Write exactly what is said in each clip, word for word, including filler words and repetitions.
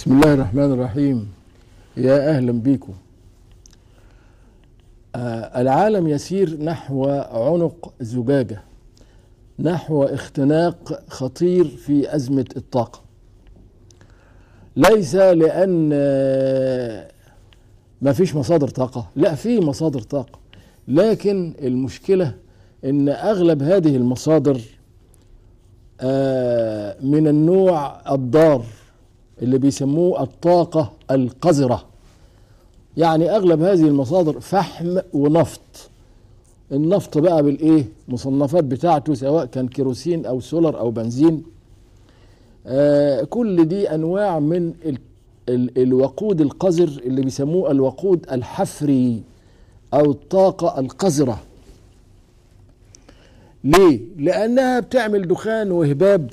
بسم الله الرحمن الرحيم. يا أهلا بكم. آه العالم يسير نحو عنق زجاجة، نحو اختناق خطير في أزمة الطاقة. ليس لأن آه ما فيش مصادر طاقة، لا، في مصادر طاقة، لكن المشكلة إن أغلب هذه المصادر آه من النوع الضار اللي بيسموه الطاقة القذرة. يعني أغلب هذه المصادر فحم ونفط. النفط بقى بالإيه؟ مصنفات بتاعته سواء كان كيروسين أو سولر أو بنزين. آه كل دي أنواع من ال ال الوقود القذر اللي بيسموه الوقود الحفري أو الطاقة القذرة. ليه؟ لأنها بتعمل دخان وهباب،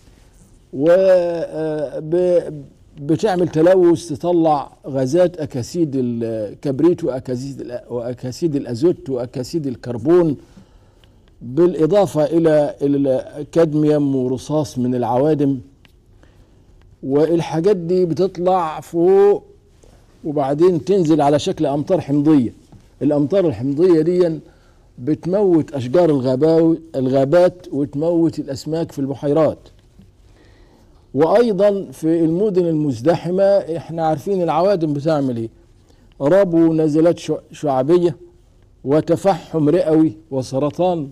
وبتعمل تلوث، تطلع غازات أكاسيد الكبريت وأكاسيد وأكاسيد الأزوت وأكاسيد الكربون، بالإضافة إلى الكادميوم ورصاص من العوادم. والحاجات دي بتطلع فوق وبعدين تنزل على شكل أمطار حمضية. الأمطار الحمضية دي بتموت أشجار الغابات وتموت الأسماك في البحيرات. وأيضا في المدن المزدحمة احنا عارفين العوادم بتعمل ايه: ربو ونزلات شعبية وتفحم رئوي وسرطان،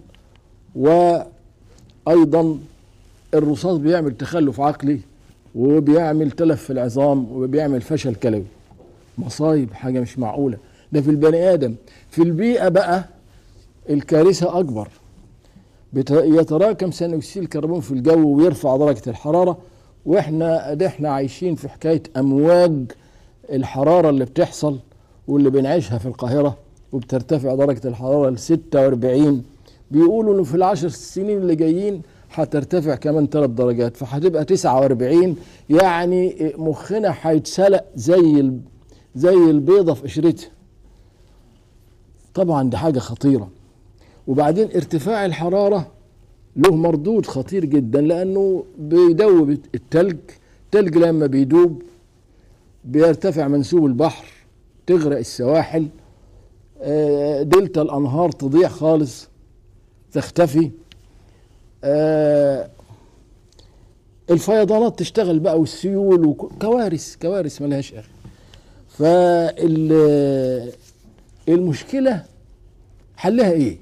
وأيضا الرصاص بيعمل تخلف عقلي وبيعمل تلف في العظام وبيعمل فشل كلوي. مصايب، حاجة مش معقولة. ده في البني آدم. في البيئة بقى الكارثة أكبر. يتراكم ثاني أكسيد الكربون في الجو ويرفع درجة الحرارة، واحنا ده احنا عايشين في حكاية أمواج الحرارة اللي بتحصل واللي بنعيشها في القاهرة، وبترتفع درجة الحرارة ل ستة وأربعين. بيقولوا انه في العشر سنين اللي جايين هترتفع كمان ثلاث درجات، فهتبقى تسعة وأربعين. يعني مخنا هيتسلق زي زي البيضة في قشرتها. طبعا دي حاجة خطيرة. وبعدين ارتفاع الحرارة له مردود خطير جدا، لأنه بيدوب التلج. التلج لما بيدوب بيرتفع منسوب البحر، تغرق السواحل، دلتا الأنهار تضيع خالص، تختفي، الفيضانات تشتغل بقى والسيول وكوارث كوارث ملهاش آخر. فالمشكلة حلها ايه؟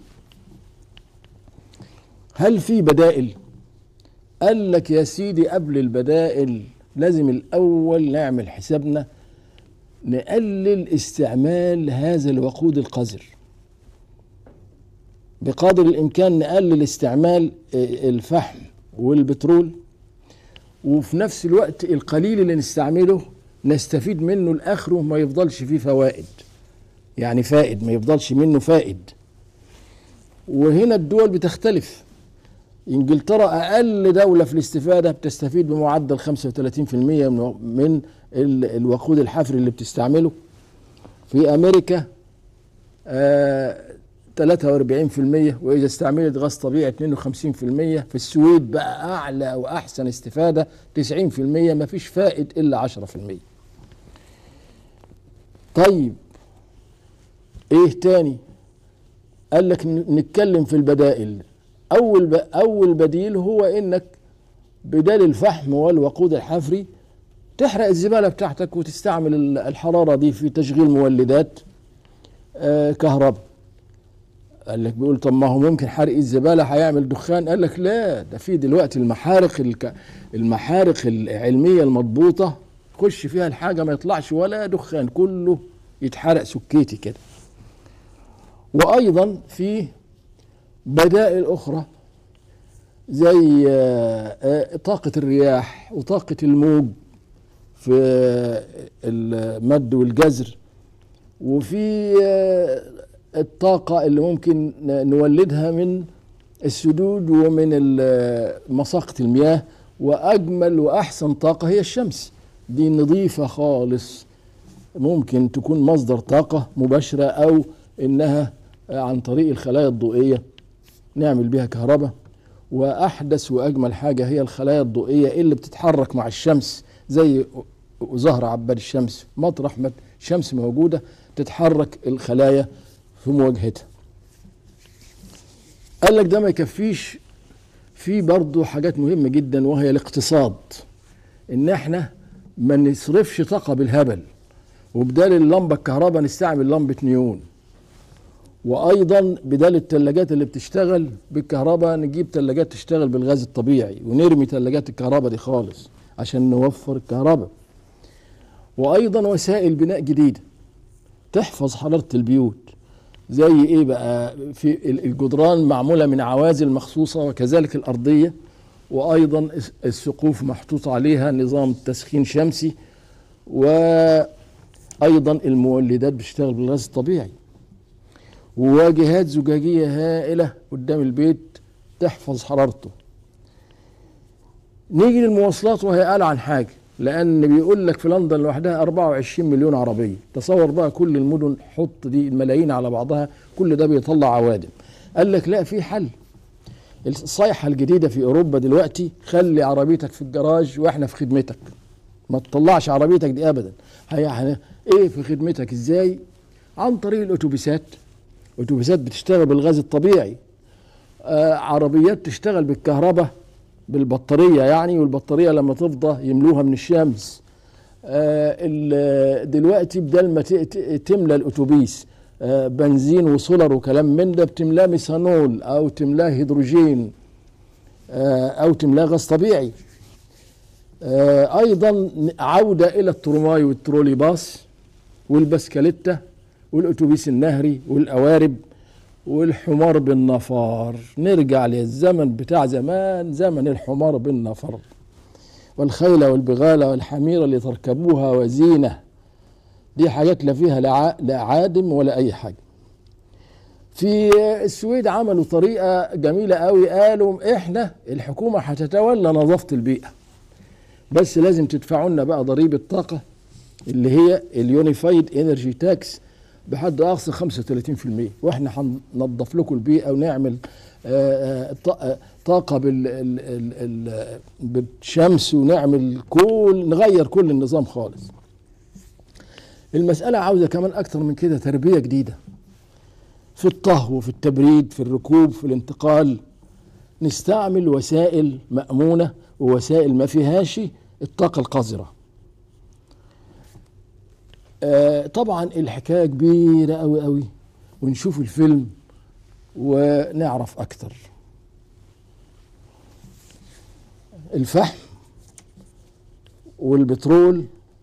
هل في بدائل؟ قال لك يا سيدي قبل البدائل لازم الأول نعمل حسابنا نقلل استعمال هذا الوقود القذر بقدر الإمكان. نقلل استعمال الفحم والبترول، وفي نفس الوقت القليل اللي نستعمله نستفيد منه لآخره، ما يفضلش فيه فوائد، يعني فائد ما يفضلش منه فائد. وهنا الدول بتختلف. انجلترا اقل دولة في الاستفادة بتستفيد بمعدل خمسة وثلاثين بالمئة من الوقود الحفري اللي بتستعمله. في امريكا آه ثلاثة وأربعين بالمئة، واذا استعملت غاز طبيعي اثنين وخمسين بالمئة. في السويد بقى اعلى واحسن استفادة تسعين بالمئة، ما فيش فائد الا عشرة بالمئة. طيب ايه تاني؟ قال لك نتكلم في البدائل. أول أول بديل هو إنك بدال الفحم والوقود الحفري تحرق الزبالة بتاعتك وتستعمل الحرارة دي في تشغيل مولدات آه كهرباء. قال لك بيقول طب ما هو ممكن حرق الزبالة هيعمل دخان. قال لك لا، ده في دلوقتي المحارق الك... المحارق العلمية المضبوطة خش فيها الحاجة ما يطلعش ولا دخان، كله يتحرق سكيتي كده. وأيضا في بدائل أخرى زي طاقة الرياح وطاقة الموج في المد والجزر، وفي الطاقة اللي ممكن نولدها من السدود ومن مساقة المياه. وأجمل وأحسن طاقة هي الشمس، دي نظيفة خالص، ممكن تكون مصدر طاقة مباشرة أو إنها عن طريق الخلايا الضوئية نعمل بها كهرباء. وأحدث وأجمل حاجة هي الخلايا الضوئية اللي بتتحرك مع الشمس زي وظهر عباد الشمس، مطرح ما الشمس موجودة تتحرك الخلايا في مواجهتها. قال لك ده ما يكفيش، في برضه حاجات مهمة جدا وهي الاقتصاد، ان احنا ما نصرفش طاقة بالهبل، وبدال اللمبة الكهرباء نستعمل لمبة نيون، وايضا بدال الثلاجات اللي بتشتغل بالكهرباء نجيب ثلاجات تشتغل بالغاز الطبيعي، ونرمي ثلاجات الكهرباء دي خالص عشان نوفر الكهرباء. وايضا وسائل بناء جديدة تحفظ حرارة البيوت، زي ايه بقى؟ في الجدران معمولة من عوازل مخصوصة، وكذلك الارضية، وايضا السقوف محطوط عليها نظام تسخين شمسي، وايضا المولدات بتشتغل بالغاز الطبيعي، وواجهات زجاجية هائلة قدام البيت تحفظ حرارته. نيجي للمواصلات وهي قال عن حاجة، لأن بيقول لك في لندن لوحدها أربعة وعشرين مليون عربية، تصور بقى كل المدن حط دي الملايين على بعضها، كل ده بيطلع عوادم. قال لك لا، في حل. الصيحة الجديدة في أوروبا دلوقتي خلي عربيتك في الجراج وإحنا في خدمتك، ما تطلعش عربيتك دي أبدا. هي إيه في خدمتك إزاي؟ عن طريق الأتوبيسات، أتوبيسات بتشتغل بالغاز الطبيعي، آه عربيات تشتغل بالكهرباء بالبطارية يعني، والبطارية لما تفضى يملوها من الشمس. آه دلوقتي بدل ما تملى الأتوبيس آه بنزين وسولر وكلام من ده، بتملاه ميثانول أو تملاه هيدروجين آه أو تملاه غاز طبيعي. آه أيضا عودة إلى الترماي والترولي باص والبسكليتة والأتوبيس النهري والقوارب والحمار بالنفر. نرجع للزمن بتاع زمان، زمن الحمار بالنفر، والخيل والبغال والحمير اللي تركبوها وزينة. دي حاجات لا فيها لا عادم ولا أي حاجة. في السويد عملوا طريقة جميلة قوي، قالوا إحنا الحكومة هتتولى نظافة البيئة، بس لازم تدفعوا لنا بقى ضريبة طاقة اللي هي اليونيفايد انرجي تاكس بحد اقصى خمسة وثلاثين بالمئة، واحنا هننظف لكم البيئه ونعمل طاقه بالشمس، ونعمل كل نغير كل النظام خالص. المساله عاوزه كمان اكتر من كده، تربيه جديده في الطهو، في التبريد، في الركوب، في الانتقال. نستعمل وسائل مأمونه ووسائل ما فيهاش الطاقه القذره. آه طبعا الحكاية كبيرة قوي قوي، ونشوف الفيلم ونعرف أكتر. الفحم والبترول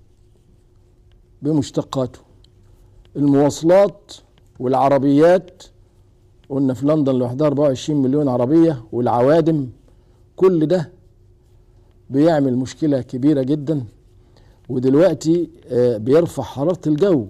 بمشتقاته، المواصلات والعربيات، قلنا في لندن لوحدها أربعة وعشرين مليون عربية، والعوادم، كل ده بيعمل مشكلة كبيرة جدا. ودلوقتي بيرفع حرارة الجو،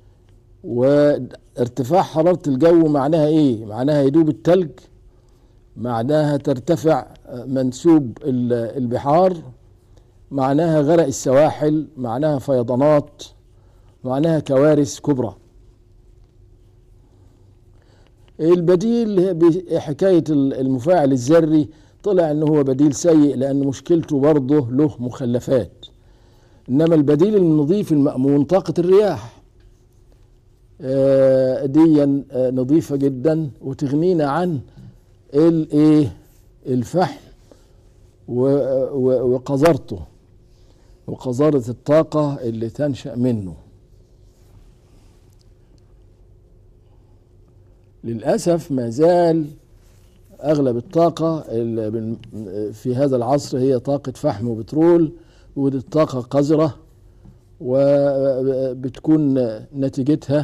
وارتفاع حرارة الجو معناها ايه؟ معناها يدوب التلج، معناها ترتفع منسوب البحار، معناها غرق السواحل، معناها فيضانات، معناها كوارث كبرى. البديل بحكاية المفاعل الذري طلع انه هو بديل سيء، لان مشكلته برضه له مخلفات. إنما البديل النظيف المأمون طاقة الرياح، آه دي آه نظيفة جدا، وتغنينا عن الايه الفحم وقذرته وقذارة الطاقة اللي تنشأ منه. للأسف ما زال أغلب الطاقة في هذا العصر هي طاقة فحم وبترول، ودي الطاقة قذرة، وبتكون نتيجتها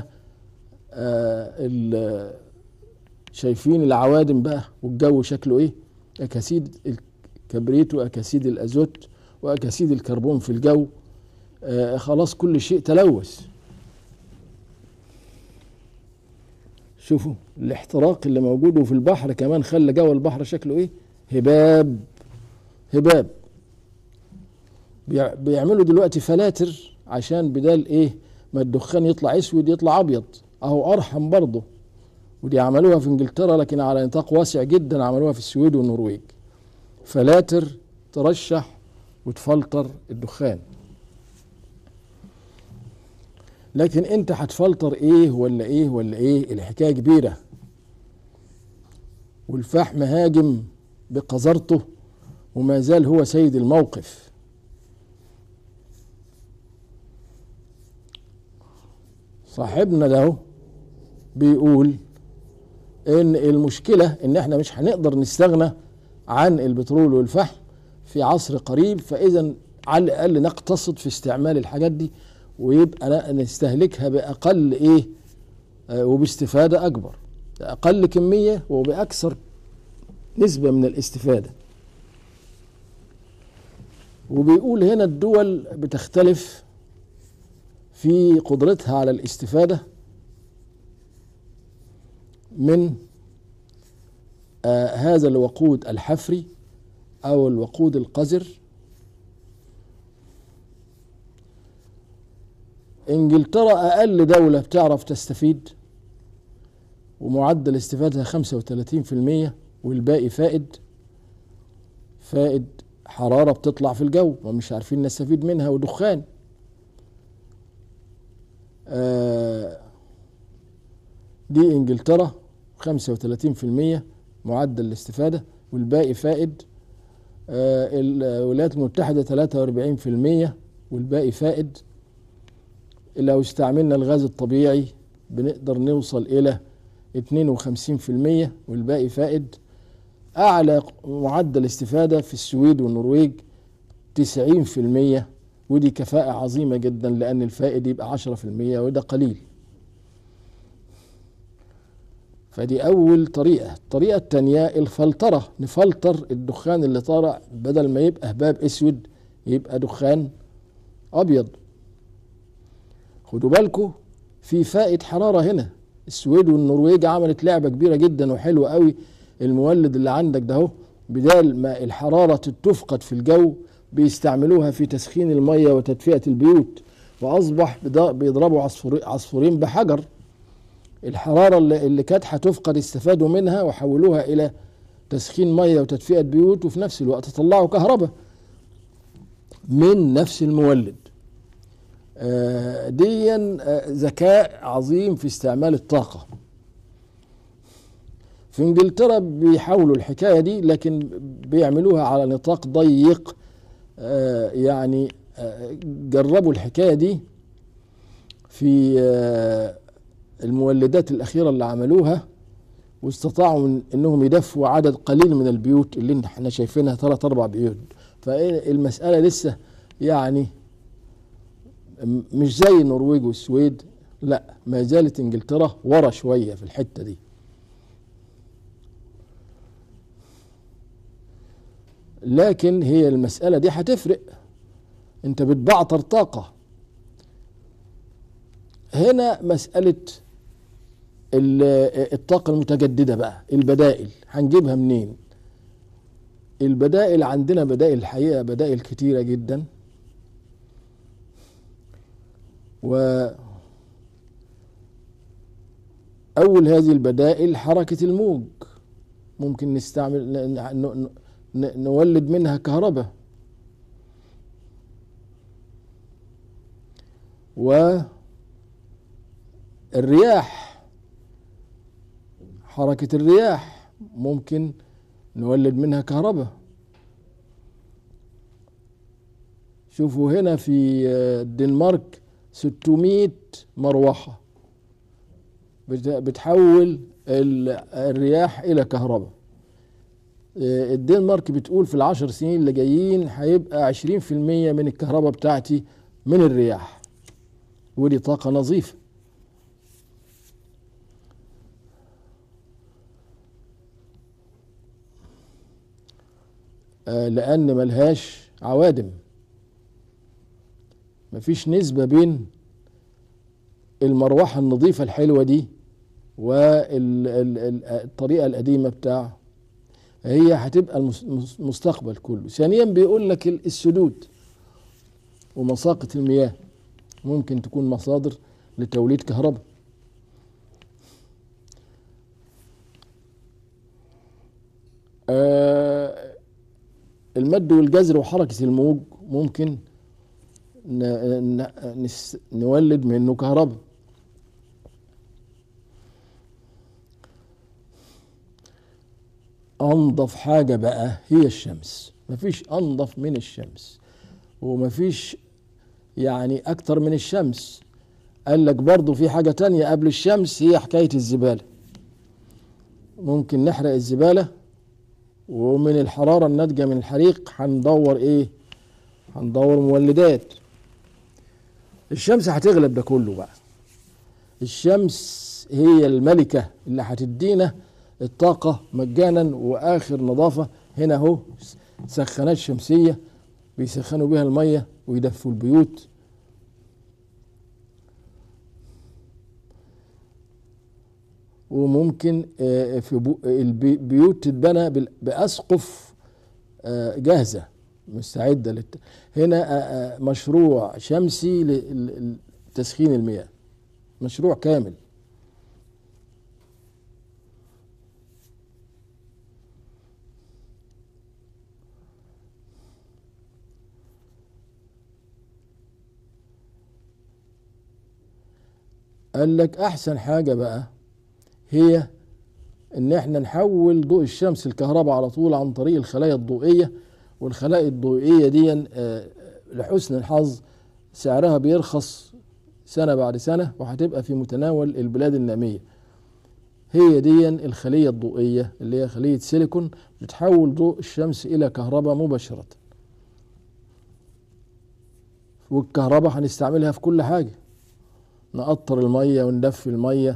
شايفين العوادم بقى، والجو شكله ايه؟ أكاسيد الكبريت وأكاسيد الأزوت وأكاسيد الكربون في الجو. خلاص كل شيء تلوث. شوفوا الاحتراق اللي موجود في البحر كمان خلى جو البحر شكله ايه؟ هباب هباب. بيعملوا دلوقتي فلاتر عشان بدال ايه ما الدخان يطلع اسود يطلع ابيض، اهو ارحم برضه. ودي عملوها في انجلترا، لكن على نطاق واسع جدا عملوها في السويد والنرويج، فلاتر ترشح وتفلتر الدخان. لكن انت هتفلتر ايه ولا ايه ولا ايه؟ الحكايه كبيره، والفحم هاجم بقذرته وما زال هو سيد الموقف. صاحبنا ده بيقول ان المشكله ان احنا مش هنقدر نستغنى عن البترول والفحم في عصر قريب، فاذا على الاقل نقتصد في استعمال الحاجات دي ويبقى نستهلكها باقل ايه آه وباستفاده اكبر، اقل كميه وباكثر نسبه من الاستفاده. وبيقول هنا الدول بتختلف في قدرتها على الاستفاده من آه هذا الوقود الحفري او الوقود القذر. انجلترا اقل دولة بتعرف تستفيد ومعدل استفادتها خمسة وثلاثين في المية، والباقي فائد فائد حرارة بتطلع في الجو ومش عارفين نستفيد منها، ودخان. آه دي انجلترا خمسة وثلاثين في المية معدل الاستفادة والباقي فائد. آه الولايات المتحدة ثلاثة وأربعين في المية والباقي فائد. لو استعملنا الغاز الطبيعي بنقدر نوصل إلى اثنين وخمسين في المية والباقي فائد. أعلى معدل استفادة في السويد والنرويج تسعين في المية، ودي كفاءة عظيمة جدا لأن الفائد يبقى عشرة في المية وده قليل. فدي أول طريقة. الطريقة التانية الفلترة، نفلتر الدخان اللي طالع بدل ما يبقى هباب أسود يبقى دخان أبيض. خدوا بالكم في فائد حرارة هنا. السويد والنرويج عملت لعبة كبيرة جدا وحلوة قوي. المولد اللي عندك ده هو بدال ما الحرارة تفقد في الجو بيستعملوها في تسخين المية وتدفئة البيوت، وأصبح بيضربوا عصفور عصفورين بحجر. الحرارة اللي, اللي كانت هتفقد استفادوا منها وحولوها إلى تسخين مية وتدفئة بيوت، وفي نفس الوقت طلعوا كهرباء من نفس المولد. ديا ذكاء عظيم في استعمال الطاقة. في انجلترا بيحاولوا الحكاية دي لكن بيعملوها على نطاق ضيق. يعني جربوا الحكاية دي في المولدات الأخيرة اللي عملوها واستطاعوا انهم يدفوا عدد قليل من البيوت اللي احنا شايفينها ثلاث اربع بيوت. فالمسألة لسه يعني مش زي النرويج والسويد، لا ما زالت انجلترا ورا شوية في الحتة دي. لكن هي المسألة دي هتفرق، انت بتبعتر طاقة. هنا مسألة الطاقة المتجددة بقى، البدائل هنجيبها منين؟ البدائل عندنا بدائل الحقيقة بدائل كتيرة جدا. وأول هذه البدائل حركة الموج، ممكن نستعمل نولد منها كهرباء. والرياح، حركة الرياح ممكن نولد منها كهرباء. شوفوا هنا في الدنمارك ستمائة مروحة بتحول الرياح إلى كهرباء. الدنمارك بتقول في العشر سنين اللي جايين هيبقى عشرين في المية من الكهرباء بتاعتي من الرياح، ودي طاقة نظيفة. لأن ملهاش عوادم، مفيش نسبة بين المروحة النظيفة الحلوة دي والطريقة القديمة بتاع. هي هتبقى المستقبل كله. ثانيا بيقول لك السدود ومساقط المياه ممكن تكون مصادر لتوليد كهرباء. آه المد والجزر وحركة الموج ممكن ن- ن- نس- نولد منه كهرباء. انضف حاجة بقى هي الشمس، مفيش انضف من الشمس، ومفيش يعني اكتر من الشمس. قال لك برضو في حاجة تانية قبل الشمس، هي حكاية الزبالة. ممكن نحرق الزبالة، ومن الحرارة الناتجة من الحريق هندور ايه؟ هندور مولدات. الشمس هتغلب ده كله بقى. الشمس هي الملكة اللي هتدينا الطاقة مجانا واخر نظافة. هنا اهو سخانات شمسية بيسخنوا بيها المية ويدفوا البيوت. وممكن آه، في بو- البيوت تتبنى بال- بأسقف آه، جاهزة مستعدة للت... هنا آه، آه، مشروع شمسي لتسخين المياه، مشروع كامل. قال لك أحسن حاجة بقى هي إن احنا نحول ضوء الشمس الكهرباء على طول عن طريق الخلايا الضوئية. والخلايا الضوئية دي آه، لحسن الحظ سعرها بيرخص سنة بعد سنة، وهتبقى في متناول البلاد النامية. هي دي الخلية الضوئية اللي هي خلية سيليكون، بتحول ضوء الشمس إلى كهرباء مباشرة. والكهرباء هنستعملها في كل حاجة، نقطر المية وندفي المية.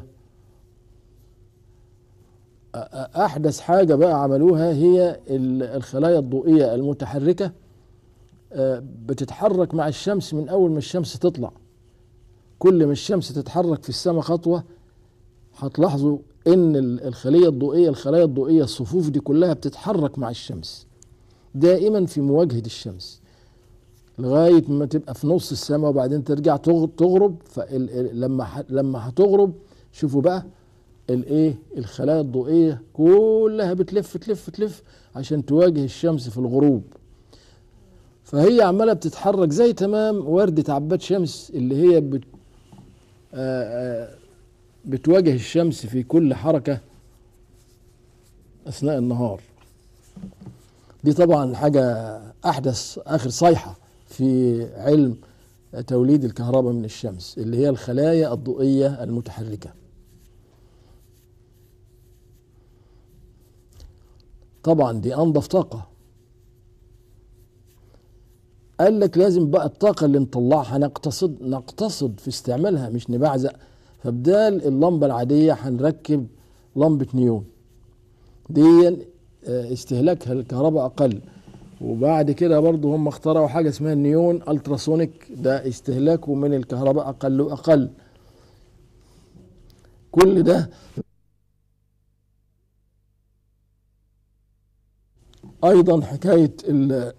أ- أ- أحدث حاجة بقى عملوها هي ال- الخلايا الضوئية المتحركة. آه، بتتحرك مع الشمس من أول ما الشمس تطلع. كل ما الشمس تتحرك في السماء خطوة هتلاحظوا إن ال- الخلية الضوئية الخلايا الضوئية الصفوف دي كلها بتتحرك مع الشمس دائما في مواجهة الشمس، لغاية ما تبقى في نص السماء وبعدين ترجع تغ- تغرب. فلما لما هتغرب شوفوا بقى الايه، الخلايا الضوئية كلها بتلف تلف تلف عشان تواجه الشمس في الغروب. فهي عمالة بتتحرك زي تمام وردة عباد شمس اللي هي بت آه، آه، بتواجه الشمس في كل حركة أثناء النهار. دي طبعا حاجة أحدث آخر صيحة في علم توليد الكهرباء من الشمس، اللي هي الخلايا الضوئية المتحركة. طبعا دي أنظف طاقة. قال لك لازم بقى الطاقة اللي نطلعها نقتصد نقتصد في استعمالها، مش نبعزق. فبدال اللمبة العادية هنركب لمبة نيون. دي آه، استهلاكها الكهرباء أقل. وبعد كده برضو هم اخترعوا حاجة اسمها النيون التراسونيك، ده استهلاكه من الكهرباء أقل وأقل. كل ده أيضا حكاية ال-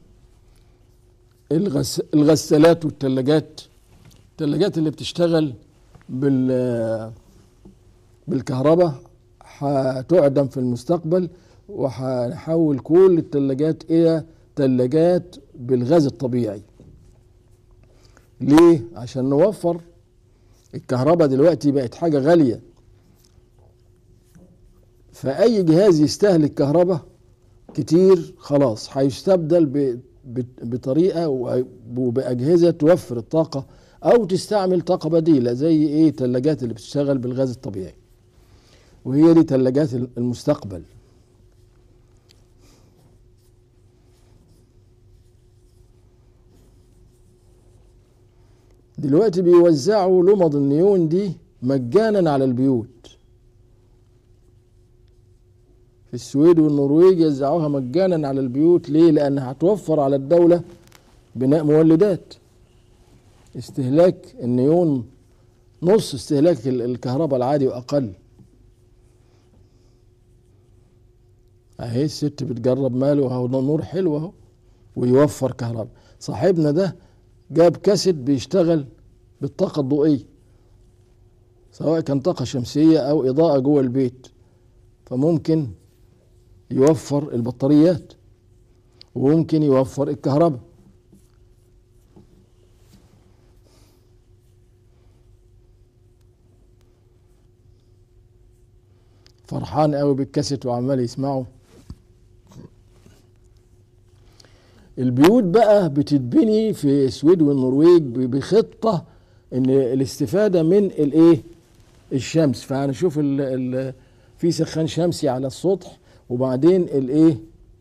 الغس الغسالات والثلاجات. الثلاجات اللي بتشتغل بال بالكهرباء هتعدم في المستقبل، وهنحول كل الثلاجات إلى ثلاجات بالغاز الطبيعي. ليه؟ عشان نوفر. الكهرباء دلوقتي بقت حاجة غالية، فأي جهاز يستهلك كهرباء كتير خلاص هيستبدل ب- ب- بطريقة وبأجهزة توفر الطاقة، أو تستعمل طاقة بديلة زي إيه، تلاجات اللي بتشتغل بالغاز الطبيعي. وهي دي تلاجات المستقبل. دلوقتي بيوزعوا لمض النيون دي مجانا على البيوت. في السويد والنرويج يوزعوها مجانا على البيوت. ليه؟ لأنها هتوفر على الدولة بناء مولدات. استهلاك النيون نص استهلاك الكهرباء العادي وأقل. اهي الست بتجرب ماله اهو، نور حلو اهو ويوفر كهرباء. صاحبنا ده جاب كاسيت بيشتغل بالطاقة الضوئية، سواء كان طاقة شمسية أو إضاءة جوه البيت، فممكن يوفر البطاريات وممكن يوفر الكهرباء. فرحان قوي بالكاسيت وعمال يسمعه. البيوت بقى بتتبني في السويد والنرويج بخطة ان الاستفادة من الايه الشمس. فهنشوف ال ال في سخان شمسي على السطح، وبعدين الايه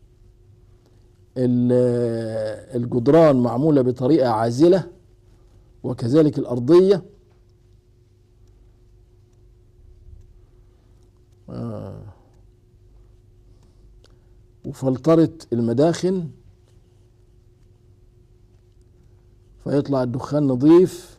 الجدران معمولة بطريقة عازلة، وكذلك الأرضية. آه. وفلترة المداخن فيطلع الدخان نظيف.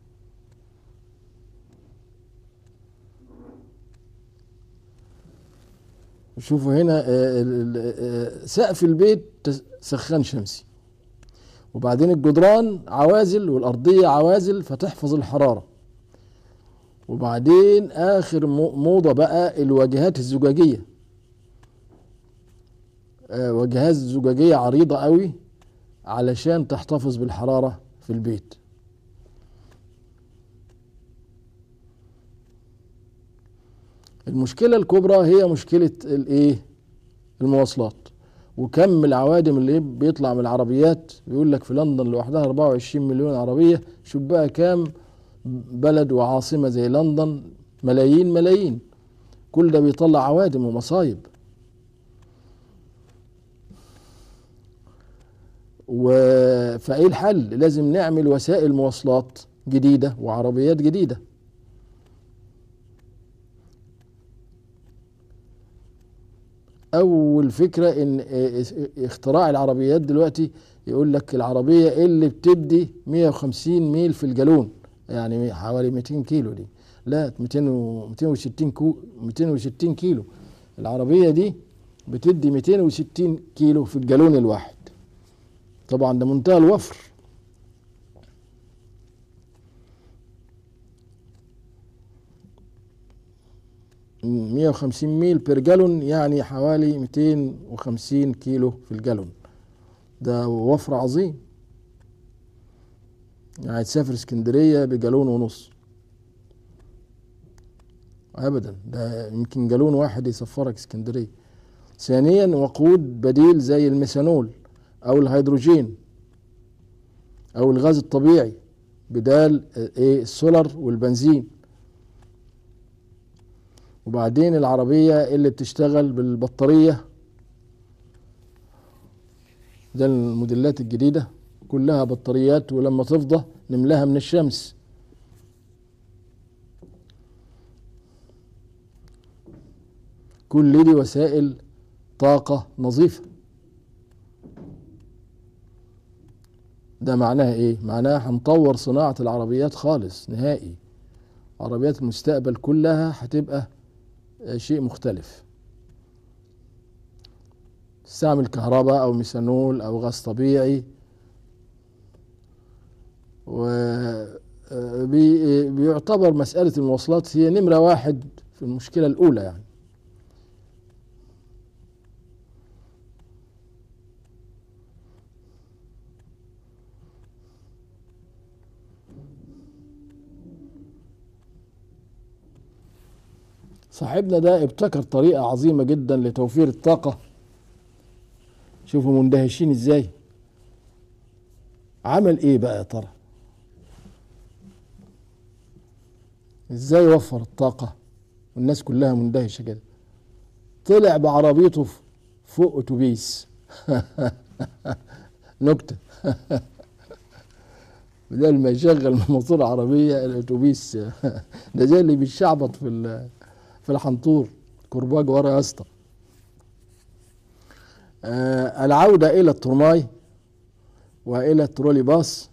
شوفوا هنا سقف البيت سخان شمسي، وبعدين الجدران عوازل والأرضية عوازل فتحفظ الحرارة. وبعدين آخر موضة بقى الواجهات الزجاجية، واجهات زجاجية عريضة قوي علشان تحتفظ بالحرارة في البيت. المشكلة الكبرى هي مشكلة الايه المواصلات، وكم العوادم اللي بيطلع من العربيات. بيقول لك في لندن لوحدها أربعة وعشرين مليون عربية. شوف بقى كام بلد وعاصمة زي لندن، ملايين ملايين، كل ده بيطلع عوادم ومصايب. فايه الحل؟ لازم نعمل وسائل مواصلات جديدة وعربيات جديدة. اول فكرة ان اختراع العربيات دلوقتي يقول لك العربية اللي بتدي مية وخمسين ميل في الجالون، يعني حوالي مئتين كيلو. دي لا مئتين وستين مئتين وستين كيلو. العربية دي بتدي مئتين وستين كيلو في الجالون الواحد. طبعا ده منتهى الوفر. مية وخمسين ميل بير جالون يعني حوالي مئتين وخمسين كيلو في الجالون. ده وفر عظيم. يعني تسافر اسكندرية بجالون ونص ابدا، ده يمكن جالون واحد يسفرك اسكندرية. ثانيا وقود بديل زي الميثانول او الهيدروجين او الغاز الطبيعي بدال ايه السولر والبنزين. وبعدين العربية اللي بتشتغل بالبطارية، ده الموديلات الجديدة كلها بطاريات، ولما تفضى نملاها من الشمس. كل دي وسائل طاقة نظيفة. ده معناها ايه؟ معناها هنطور صناعة العربيات خالص نهائي. عربيات المستقبل كلها هتبقى شيء مختلف، تستعمل كهرباء او ميثانول او غاز طبيعي. وبيعتبر مسألة المواصلات هي نمرة واحد في المشكلة الأولى. يعني صاحبنا ده ابتكر طريقة عظيمة جدا لتوفير الطاقة. شوفوا مندهشين ازاي. عمل ايه بقى يا ترى؟ ازاي وفر الطاقة والناس كلها مندهشة كده؟ طلع بعربيته فوق اتوبيس. نكتة. بدل ما يشغل موتور عربية الاتوبيس. ده زي اللي بيشعبط في في الحنطور، كرباج ورا يا اسطى. آه العودة إلى الترماي وإلى الترولي باص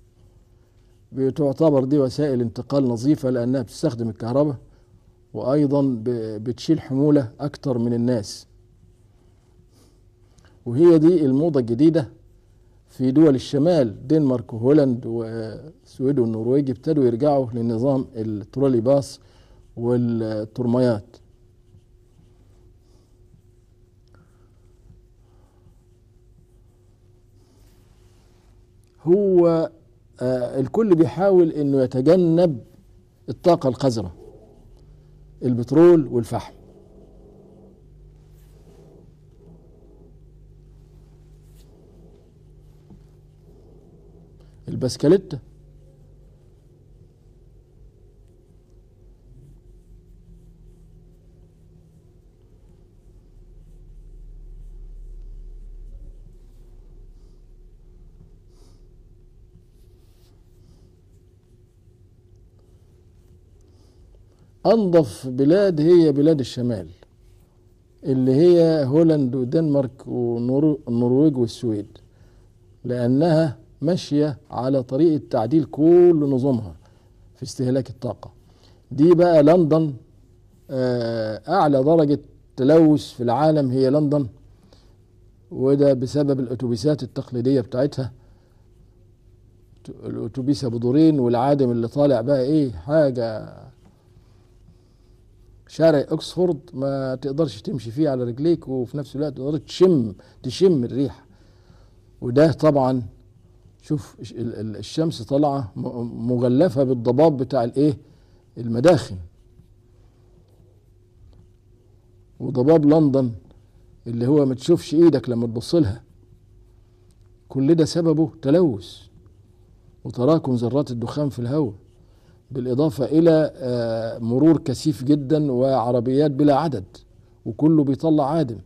بتعتبر دي وسائل انتقال نظيفة، لأنها بتستخدم الكهرباء، وأيضا بتشيل حمولة أكتر من الناس. وهي دي الموضة الجديدة في دول الشمال. دنمارك وهولند والسويد والنرويج ابتدوا يرجعوا لنظام الترولي باص والترميات. هو آه الكل بيحاول انه يتجنب الطاقة القذرة، البترول والفحم. البسكليتة. أنظف بلاد هي بلاد الشمال، اللي هي هولند ودنمارك والنرويج والسويد، لأنها ماشية على طريقة تعديل كل نظامها في استهلاك الطاقة. دي بقى لندن، أعلى درجة تلوث في العالم هي لندن، وده بسبب الأتوبيسات التقليدية بتاعتها، الأتوبيس أبو دورين والعادم اللي طالع بقى إيه حاجة. شارع أكسفورد ما تقدرش تمشي فيه على رجليك، وفي نفس الوقت تقدر تشم تشم الريحة. وده طبعا شوف الشمس طالعة مغلفة بالضباب بتاع الايه المداخن، وضباب لندن اللي هو ما تشوفش ايدك لما تبص لها. كل ده سببه تلوث وتراكم ذرات الدخان في الهواء، بالإضافة إلى مرور كثيف جدا وعربيات بلا عدد، وكله بيطلع عادم.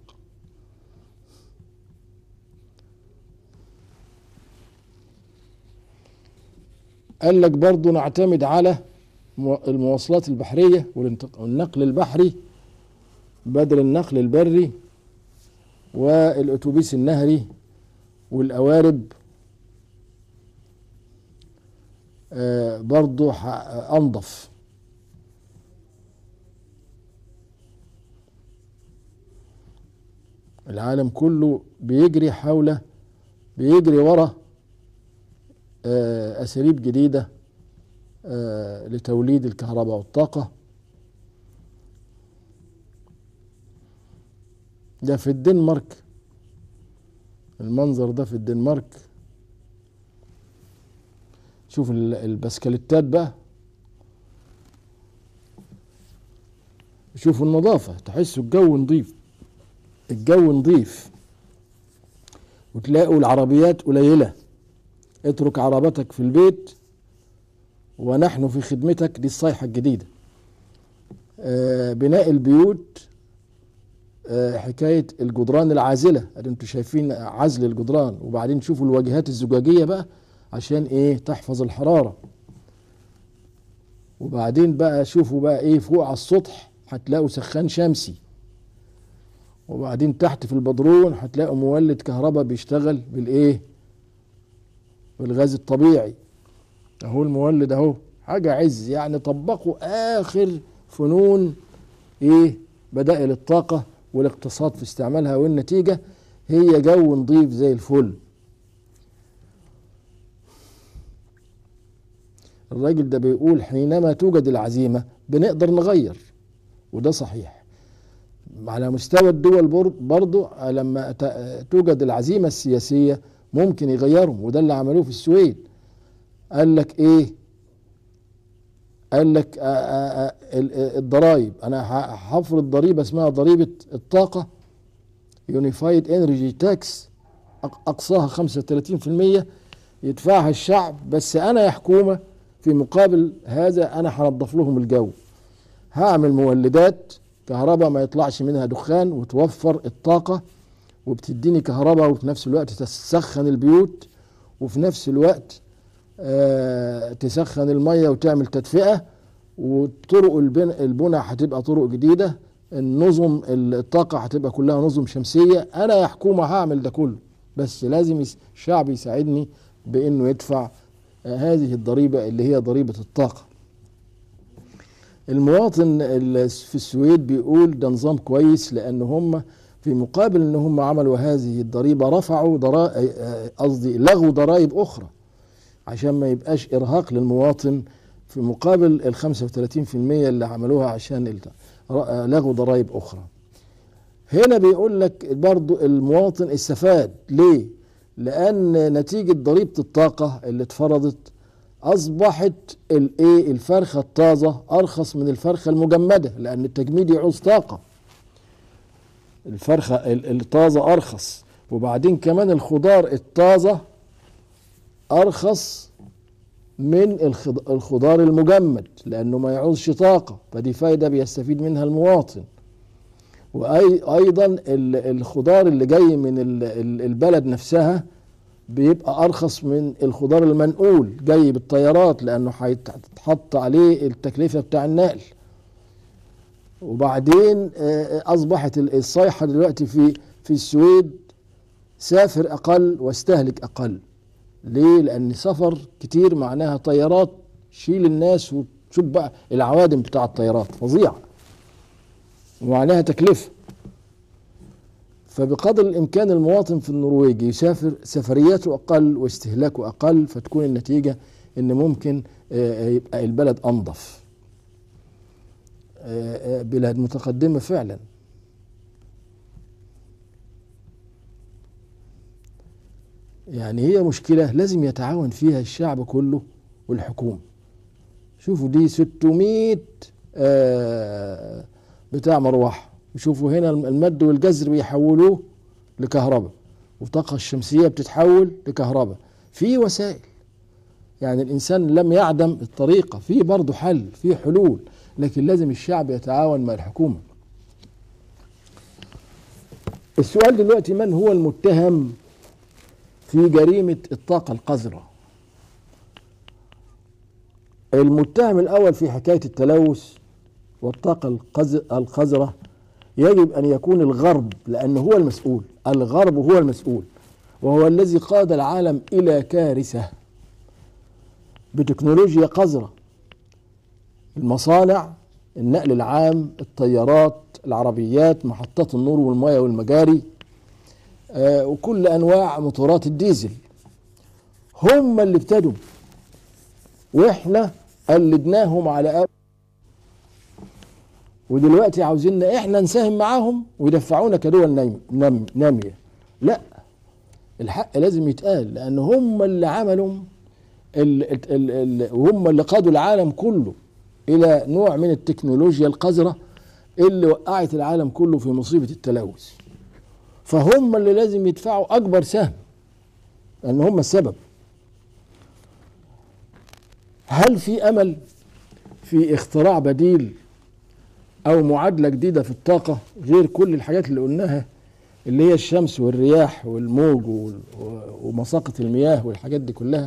قال لك برضو نعتمد على المواصلات البحرية والنقل البحري بدل النقل البري، والأتوبيس النهري والقوارب برضو أنظف. العالم كله بيجري حول بيجري ورا أساليب جديدة لتوليد الكهرباء والطاقة. ده في الدنمارك، المنظر ده في الدنمارك. شوف البسكليتات بقى، شوفوا النظافة، تحسوا الجو نظيف، الجو نظيف، وتلاقوا العربيات قليلة. اترك عربتك في البيت ونحن في خدمتك، دي الصيحة الجديدة. آه بناء البيوت، آه حكاية الجدران العازلة، انتوا شايفين عزل الجدران. وبعدين شوفوا الواجهات الزجاجية بقى عشان ايه تحفظ الحرارة. وبعدين بقى شوفوا بقى ايه فوق على السطح هتلاقوا سخان شمسي، وبعدين تحت في البدرون هتلاقوا مولد كهرباء بيشتغل بالايه بالغاز الطبيعي. اهو المولد اهو، حاجة عز يعني. طبقوا اخر فنون ايه بدائل الطاقة والاقتصاد في استعمالها، والنتيجة هي جو نظيف زي الفل. الراجل ده بيقول حينما توجد العزيمة بنقدر نغير، وده صحيح. على مستوى الدول برضو لما توجد العزيمة السياسية ممكن يغيرهم، وده اللي عملوه في السويد. قال لك ايه؟ قال لك الضرائب، انا هفرض ضريبة اسمها ضريبة الطاقة يونيفايد انرجي تاكس، اقصاها خمسة وثلاثين بالمئة يدفعها الشعب، بس انا يا حكومة في مقابل هذا انا هنضف لهم الجو، هعمل مولدات كهرباء ما يطلعش منها دخان وتوفر الطاقة وبتديني كهرباء، وفي نفس الوقت تسخن البيوت، وفي نفس الوقت آه تسخن المية وتعمل تدفئة، وطرق البنى هتبقى طرق جديدة، النظم الطاقة هتبقى كلها نظم شمسية. انا يا حكومة هعمل ده كله، بس لازم الشعب يساعدني بانه يدفع آه هذه الضريبة اللي هي ضريبة الطاقة. المواطن في السويد بيقول ده نظام كويس، لان هم في مقابل ان هم عملوا هذه الضريبة رفعوا ضرائب، قصدي لغوا ضرائب اخرى عشان ما يبقاش ارهاق للمواطن، في مقابل ال خمسة وثلاثين بالمئة اللي عملوها عشان لغوا ضرائب اخرى. هنا بيقول لك برضو المواطن استفاد ليه؟ لان نتيجة ضريبة الطاقة اللي اتفرضت اصبحت الايه الفرخة الطازة ارخص من الفرخة المجمدة، لان التجميد يعوز طاقة. الفرخة الطازة ارخص، وبعدين كمان الخضار الطازة ارخص من الخضار المجمد لأنه ما يعوزش طاقة، فدي فايدة بيستفيد منها المواطن. وأيضا الخضار اللي جاي من البلد نفسها بيبقى أرخص من الخضار المنقول جاي بالطيارات، لأنه هيتحط عليه التكلفة بتاع النقل. وبعدين أصبحت الصيحة دلوقتي في في السويد سافر أقل واستهلك أقل. ليه؟ لأن سفر كتير معناها طيارات شيل الناس، وتشوف بقى العوادم بتاع الطيارات فظيعة ومعناها تكلفة. فبقدر الإمكان المواطن في النرويج يسافر سفرياته أقل واستهلاكه أقل، فتكون النتيجة إن ممكن يبقى البلد أنظف، بلاد متقدمة فعلا. يعني هي مشكلة لازم يتعاون فيها الشعب كله والحكومة. شوفوا دي ستمائة آه بتاع مروحة، وشوفوا هنا المد والجزر بيحولوه لكهرباء، والطاقة الشمسية بتتحول لكهرباء. في وسائل، يعني الإنسان لم يعدم الطريقة، في برضه حل، في حلول، لكن لازم الشعب يتعاون مع الحكومة. السؤال دلوقتي، من هو المتهم في جريمة الطاقة القذرة؟ المتهم الأول في حكاية التلوث والطاقة القذرة يجب أن يكون الغرب، لأنه هو المسؤول. الغرب هو المسؤول، وهو الذي قاد العالم إلى كارثة بتكنولوجيا قذرة. المصانع، النقل العام، الطيارات، العربيات، محطات النور والمياه والمجاري، آه وكل أنواع موتورات الديزل، هم اللي ابتدوا، وإحنا قلدناهم على أب. ودلوقتي عاوزيننا إحنا نساهم معاهم ويدفعونا كدول نام نامية. لا، الحق لازم يتقال، لأن هم اللي عملوا ال ال ال وهم اللي قادوا العالم كله إلى نوع من التكنولوجيا القذرة اللي وقعت العالم كله في مصيبة التلوث. فهم اللي لازم يدفعوا أكبر سهم، لأن هم السبب. هل في أمل في اختراع بديل أو معادلة جديدة في الطاقة غير كل الحاجات اللي قلناها، اللي هي الشمس والرياح والموج ومساقط المياه والحاجات دي كلها؟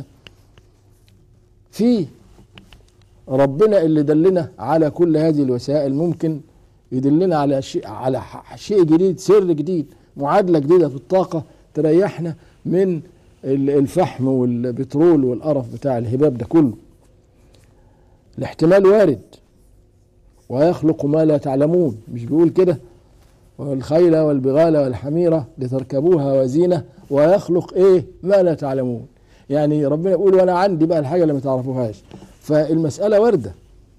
في ربنا اللي دلنا على كل هذه الوسائل ممكن يدلنا على شيء، على شيء جديد، سر جديد، معادلة جديدة في الطاقة تريحنا من الفحم والبترول والقرف بتاع الهباب ده كله. الاحتمال وارد، ويخلق ما لا تعلمون، مش بيقول كده؟ والخيل والبغال والحميرة لتركبوها وزينة ويخلق ايه ما لا تعلمون. يعني ربنا يقول وانا عندي بقى الحاجة اللي ما تعرفوهاش. فالمسألة واردة،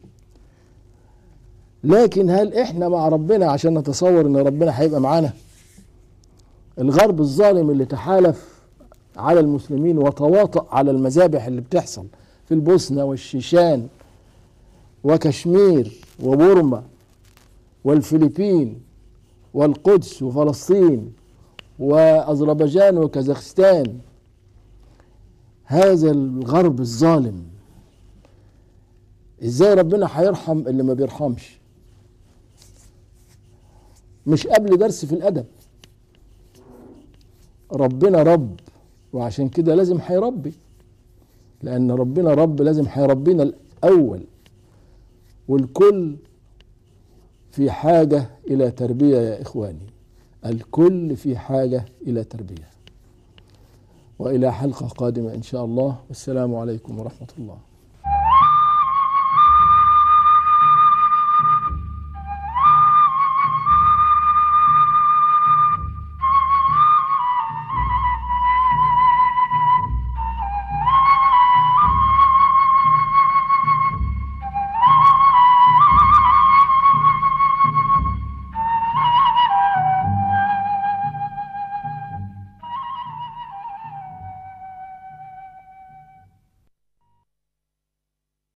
لكن هل احنا مع ربنا عشان نتصور ان ربنا هيبقى معانا؟ الغرب الظالم اللي تحالف على المسلمين وتواطأ على المذابح اللي بتحصل في البوسنة والشيشان وكشمير وبورما والفلبين والقدس وفلسطين وأذربيجان وكازاخستان، هذا الغرب الظالم ازاي ربنا هيرحم اللي ما بيرحمش؟ مش قبل درس في الأدب. ربنا رب، وعشان كده لازم هيربي، لأن ربنا رب لازم هيربينا الأول. والكل في حاجة إلى تربية يا إخواني، الكل في حاجة إلى تربية. وإلى حلقة قادمة إن شاء الله، والسلام عليكم ورحمة الله.